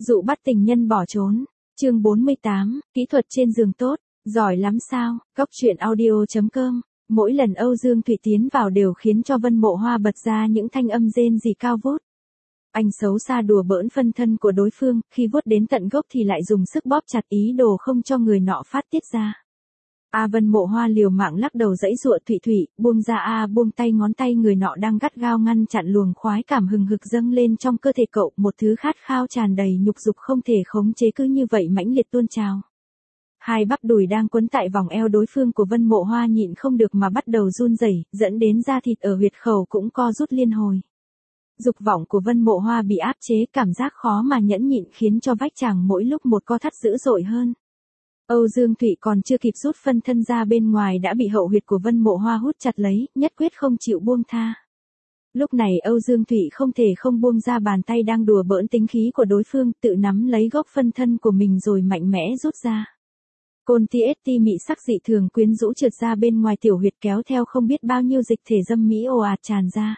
Dụ bắt tình nhân bỏ trốn. Chương 48, kỹ thuật trên giường tốt, giỏi lắm sao? Góc truyện audio.com. Mỗi lần Âu Dương Thụy tiến vào đều khiến cho Vân Mộ Hoa bật ra những thanh âm rên rỉ cao vút. Anh xấu xa đùa bỡn phân thân của đối phương, khi vuốt đến tận gốc thì lại dùng sức bóp chặt ý đồ không cho người nọ phát tiết ra. Vân Mộ Hoa liều mạng lắc đầu giãy giụa Thụy, buông ra buông tay, ngón tay người nọ đang gắt gao ngăn chặn luồng khoái cảm hừng hực dâng lên trong cơ thể cậu, một thứ khát khao tràn đầy nhục dục không thể khống chế cứ như vậy mãnh liệt tuôn trào. Hai bắp đùi đang quấn tại vòng eo đối phương của Vân Mộ Hoa nhịn không được mà bắt đầu run rẩy, dẫn đến da thịt ở huyệt khẩu cũng co rút liên hồi. Dục vọng của Vân Mộ Hoa bị áp chế, cảm giác khó mà nhẫn nhịn khiến cho vách chàng mỗi lúc một co thắt dữ dội hơn. Âu Dương Thụy còn chưa kịp rút phân thân ra bên ngoài đã bị hậu huyệt của Vân Mộ Hoa hút chặt lấy, nhất quyết không chịu buông tha. Lúc này Âu Dương Thụy không thể không buông ra bàn tay đang đùa bỡn tính khí của đối phương, tự nắm lấy gốc phân thân của mình rồi mạnh mẽ rút ra. Côn TST mị sắc dị thường quyến rũ trượt ra bên ngoài tiểu huyệt, kéo theo không biết bao nhiêu dịch thể dâm mỹ ồ ạt tràn ra.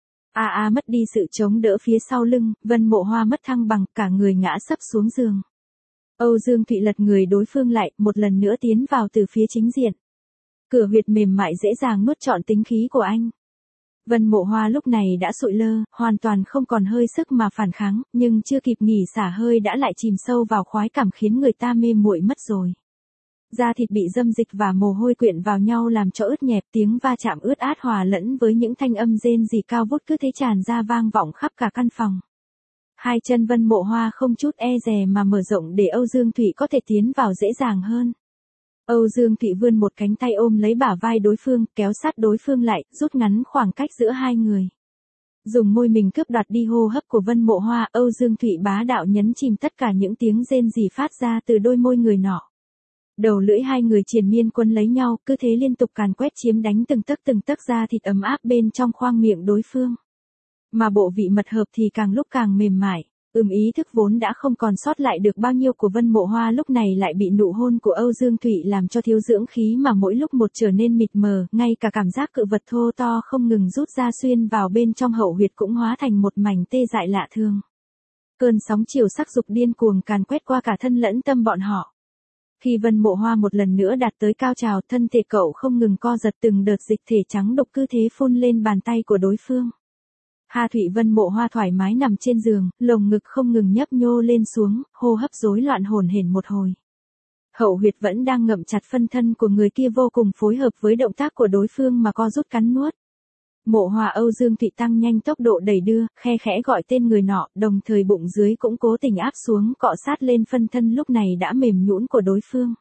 Mất đi sự chống đỡ phía sau lưng, Vân Mộ Hoa mất thăng bằng, cả người ngã sấp xuống giường. Âu Dương Thụy lật người đối phương lại, một lần nữa tiến vào từ phía chính diện. Cửa huyệt mềm mại dễ dàng nuốt trọn tính khí của anh. Vân Mộ Hoa lúc này đã sụi lơ, hoàn toàn không còn hơi sức mà phản kháng, nhưng chưa kịp nghỉ xả hơi đã lại chìm sâu vào khoái cảm khiến người ta mê muội mất rồi. Da thịt bị dâm dịch và mồ hôi quyện vào nhau làm cho ướt nhẹp, tiếng va chạm ướt át hòa lẫn với những thanh âm rên rỉ cao vút cứ thế tràn ra vang vọng khắp cả căn phòng. Hai chân Vân Mộ Hoa không chút e dè mà mở rộng để Âu Dương Thụy có thể tiến vào dễ dàng hơn. Âu Dương Thụy vươn một cánh tay ôm lấy bả vai đối phương, kéo sát đối phương lại, rút ngắn khoảng cách giữa hai người. Dùng môi mình cướp đoạt đi hô hấp của Vân Mộ Hoa, Âu Dương Thụy bá đạo nhấn chìm tất cả những tiếng rên rỉ phát ra từ đôi môi người nọ. Đầu lưỡi hai người triền miên quấn lấy nhau, cứ thế liên tục càn quét chiếm đánh từng tấc da thịt ấm áp bên trong khoang miệng đối phương. Mà bộ vị mật hợp thì càng lúc càng mềm mại, ý thức vốn đã không còn sót lại được bao nhiêu của Vân Mộ Hoa lúc này lại bị nụ hôn của Âu Dương Thụy làm cho thiếu dưỡng khí mà mỗi lúc một trở nên mịt mờ, ngay cả cảm giác cự vật thô to không ngừng rút ra xuyên vào bên trong hậu huyệt cũng hóa thành một mảnh tê dại lạ thường. Cơn sóng chiều sắc dục điên cuồng càn quét qua cả thân lẫn tâm bọn họ. Khi Vân Mộ Hoa một lần nữa đạt tới cao trào, thân thể cậu không ngừng co giật, từng đợt dịch thể trắng đục cứ thế phun lên bàn tay của đối phương. Thụy Vân Mộ Hoa thoải mái nằm trên giường, lồng ngực không ngừng nhấp nhô lên xuống, hô hấp rối loạn hổn hển một hồi. Hậu huyệt vẫn đang ngậm chặt phân thân của người kia vô cùng phối hợp với động tác của đối phương mà co rút cắn nuốt. Mộ Hoa Âu Dương Thụy tăng nhanh tốc độ đẩy đưa, khe khẽ gọi tên người nọ, đồng thời bụng dưới cũng cố tình áp xuống cọ sát lên phân thân lúc này đã mềm nhũn của đối phương.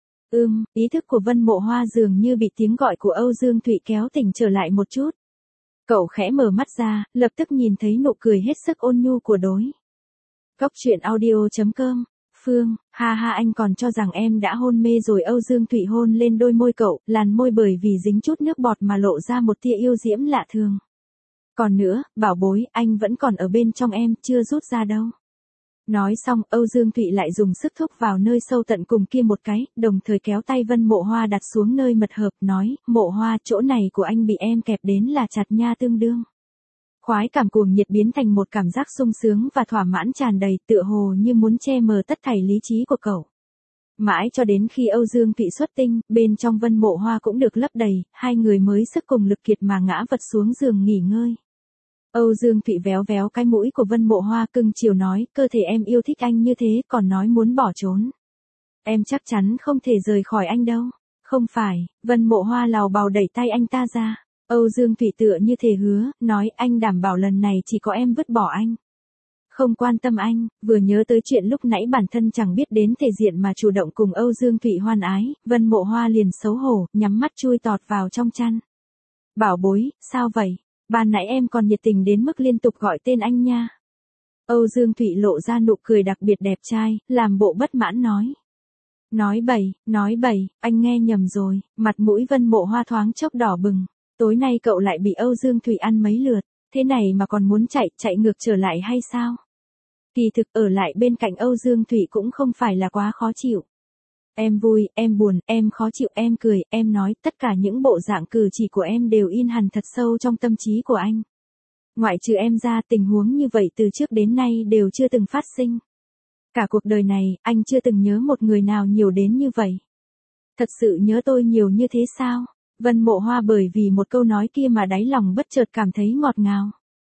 Ý thức của Vân Mộ Hoa dường như bị tiếng gọi của Âu Dương Thụy kéo tỉnh trở lại một chút. Cậu khẽ mở mắt ra, lập tức nhìn thấy nụ cười hết sức ôn nhu của đối. Góc truyện audio.com. Phương, anh còn cho rằng em đã hôn mê rồi. Âu Dương Thụy hôn lên đôi môi cậu, làn môi bởi vì dính chút nước bọt mà lộ ra một tia yêu diễm lạ thường. Còn nữa, bảo bối, anh vẫn còn ở bên trong em, chưa rút ra đâu. Nói xong, Âu Dương Thụy lại dùng sức thúc vào nơi sâu tận cùng kia một cái, đồng thời kéo tay Vân Mộ Hoa đặt xuống nơi mật hợp, nói, Mộ Hoa, chỗ này của anh bị em kẹp đến là chặt nha tương đương. Khoái cảm cuồng nhiệt biến thành một cảm giác sung sướng và thỏa mãn tràn đầy, tựa hồ như muốn che mờ tất thảy lý trí của cậu. Mãi cho đến khi Âu Dương Thụy xuất tinh, bên trong Vân Mộ Hoa cũng được lấp đầy, hai người mới sức cùng lực kiệt mà ngã vật xuống giường nghỉ ngơi. Âu Dương Thụy véo véo cái mũi của Vân Mộ Hoa cưng chiều nói, cơ thể em yêu thích anh như thế còn nói muốn bỏ trốn. Em chắc chắn không thể rời khỏi anh đâu. Không phải, Vân Mộ Hoa lào bào đẩy tay anh ta ra. Âu Dương Thụy tựa như thể hứa, nói anh đảm bảo lần này chỉ có em vứt bỏ anh. Không quan tâm anh, vừa nhớ tới chuyện lúc nãy bản thân chẳng biết đến thể diện mà chủ động cùng Âu Dương Thụy hoan ái, Vân Mộ Hoa liền xấu hổ, nhắm mắt chui tọt vào trong chăn. Bảo bối, sao vậy? Ban nãy em còn nhiệt tình đến mức liên tục gọi tên anh nha. Âu Dương Thụy lộ ra nụ cười đặc biệt đẹp trai, làm bộ bất mãn nói. Nói bậy, anh nghe nhầm rồi. Mặt mũi Vân Mộ Hoa thoáng chốc đỏ bừng. Tối nay cậu lại bị Âu Dương Thụy ăn mấy lượt, thế này mà còn muốn chạy ngược trở lại hay sao? Kỳ thực ở lại bên cạnh Âu Dương Thụy cũng không phải là quá khó chịu. Em vui, em buồn, em khó chịu, em cười, em nói, tất cả những bộ dạng cử chỉ của em đều in hằn thật sâu trong tâm trí của anh. Ngoại trừ em ra, tình huống như vậy từ trước đến nay đều chưa từng phát sinh. Cả cuộc đời này, anh chưa từng nhớ một người nào nhiều đến như vậy. Thật sự nhớ tôi nhiều như thế sao? Vân Mộ Hoa bởi vì một câu nói kia mà đáy lòng bất chợt cảm thấy ngọt ngào.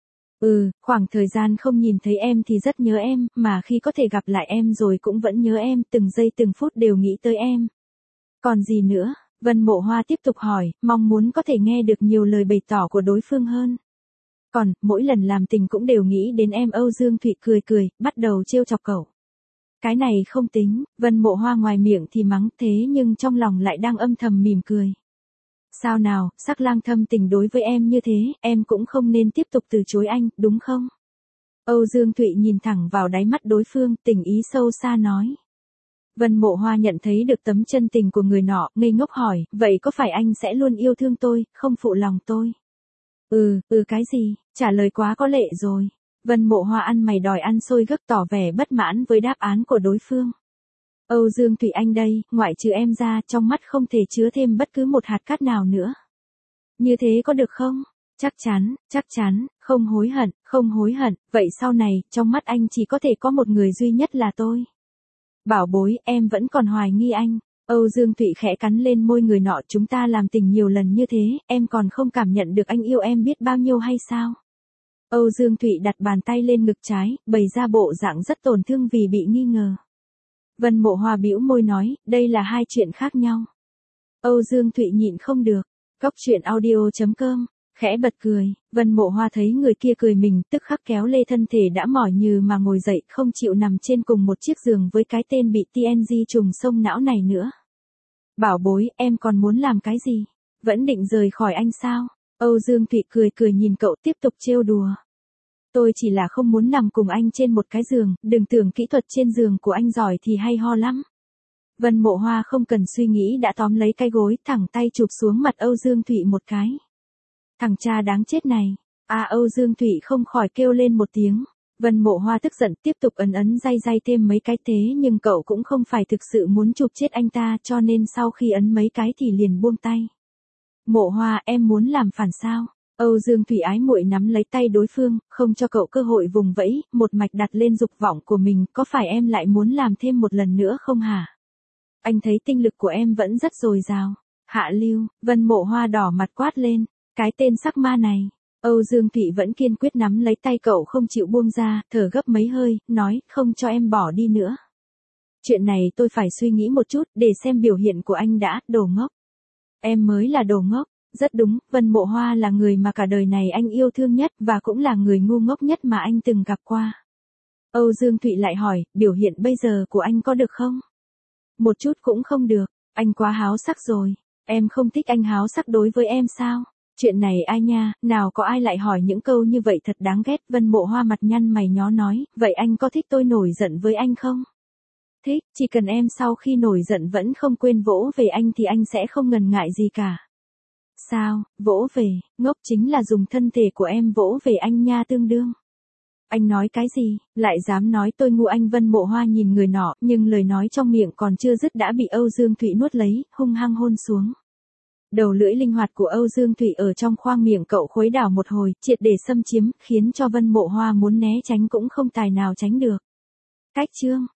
Khoảng thời gian không nhìn thấy em thì rất nhớ em, mà khi có thể gặp lại em rồi cũng vẫn nhớ em, từng giây từng phút đều nghĩ tới em. Còn gì nữa? Vân Mộ Hoa tiếp tục hỏi, mong muốn có thể nghe được nhiều lời bày tỏ của đối phương hơn. Còn, mỗi lần làm tình cũng đều nghĩ đến em. Âu Dương Thụy cười cười, bắt đầu trêu chọc cậu. Cái này không tính, Vân Mộ Hoa ngoài miệng thì mắng thế nhưng trong lòng lại đang âm thầm mỉm cười. Sao nào, Sắc Lang thâm tình đối với em như thế, em cũng không nên tiếp tục từ chối anh, đúng không? Âu Dương Thụy nhìn thẳng vào đáy mắt đối phương, tình ý sâu xa nói. Vân Mộ Hoa nhận thấy được tấm chân tình của người nọ, ngây ngốc hỏi, vậy có phải anh sẽ luôn yêu thương tôi, không phụ lòng tôi? Cái gì, trả lời quá có lệ rồi. Vân Mộ Hoa ăn mày đòi ăn xôi gấc tỏ vẻ bất mãn với đáp án của đối phương. Âu Dương Thụy anh đây, ngoại trừ em ra, trong mắt không thể chứa thêm bất cứ một hạt cát nào nữa. Như thế có được không? Chắc chắn, không hối hận, vậy sau này, trong mắt anh chỉ có thể có một người duy nhất là tôi. Bảo bối, em vẫn còn hoài nghi anh. Âu Dương Thụy khẽ cắn lên môi người nọ, chúng ta làm tình nhiều lần như thế, em còn không cảm nhận được anh yêu em biết bao nhiêu hay sao? Âu Dương Thụy đặt bàn tay lên ngực trái, bày ra bộ dạng rất tổn thương vì bị nghi ngờ. Vân Mộ Hoa bĩu môi nói, đây là hai chuyện khác nhau. Âu Dương Thụy nhịn không được. Coctruyện.audio.com khẽ bật cười, Vân Mộ Hoa thấy người kia cười mình, tức khắc kéo lê thân thể đã mỏi nhừ mà ngồi dậy, không chịu nằm trên cùng một chiếc giường với cái tên bị TNG trùng sông não này nữa. Bảo bối, em còn muốn làm cái gì? Vẫn định rời khỏi anh sao? Âu Dương Thụy cười cười nhìn cậu tiếp tục trêu đùa. Tôi chỉ là không muốn nằm cùng anh trên một cái giường, đừng tưởng kỹ thuật trên giường của anh giỏi thì hay ho lắm. Vân Mộ Hoa không cần suy nghĩ đã tóm lấy cái gối, thẳng tay chụp xuống mặt Âu Dương Thụy một cái. Thằng cha đáng chết này. Âu Dương Thụy không khỏi kêu lên một tiếng. Vân Mộ Hoa tức giận tiếp tục ấn day thêm mấy cái thế nhưng cậu cũng không phải thực sự muốn chụp chết anh ta cho nên sau khi ấn mấy cái thì liền buông tay. Mộ Hoa em muốn làm phản sao? Âu Dương Thụy ái muội nắm lấy tay đối phương, không cho cậu cơ hội vùng vẫy, một mạch đặt lên dục vọng của mình, có phải em lại muốn làm thêm một lần nữa không hả? Anh thấy tinh lực của em vẫn rất dồi dào. Hạ lưu, Vân Mộ Hoa đỏ mặt quát lên, cái tên sắc ma này. Âu Dương Thụy vẫn kiên quyết nắm lấy tay cậu không chịu buông ra, thở gấp mấy hơi, nói, không cho em bỏ đi nữa. Chuyện này tôi phải suy nghĩ một chút, để xem biểu hiện của anh đã, đồ ngốc. Em mới là đồ ngốc. Rất đúng, Vân Mộ Hoa là người mà cả đời này anh yêu thương nhất và cũng là người ngu ngốc nhất mà anh từng gặp qua. Âu Dương Thụy lại hỏi, biểu hiện bây giờ của anh có được không? Một chút cũng không được, anh quá háo sắc rồi. Em không thích anh háo sắc đối với em sao? Chuyện này ai nha, nào có ai lại hỏi những câu như vậy thật đáng ghét. Vân Mộ Hoa mặt nhăn mày nhó nói, vậy anh có thích tôi nổi giận với anh không? Thích, chỉ cần em sau khi nổi giận vẫn không quên vỗ về anh thì anh sẽ không ngần ngại gì cả. Sao, vỗ về, ngốc chính là dùng thân thể của em vỗ về anh nha tương đương. Anh nói cái gì, lại dám nói tôi ngu? Anh Vân Mộ Hoa nhìn người nọ, nhưng lời nói trong miệng còn chưa dứt đã bị Âu Dương Thụy nuốt lấy, hung hăng hôn xuống. Đầu lưỡi linh hoạt của Âu Dương Thụy ở trong khoang miệng cậu khuấy đảo một hồi, triệt để xâm chiếm, khiến cho Vân Mộ Hoa muốn né tránh cũng không tài nào tránh được. Cách chương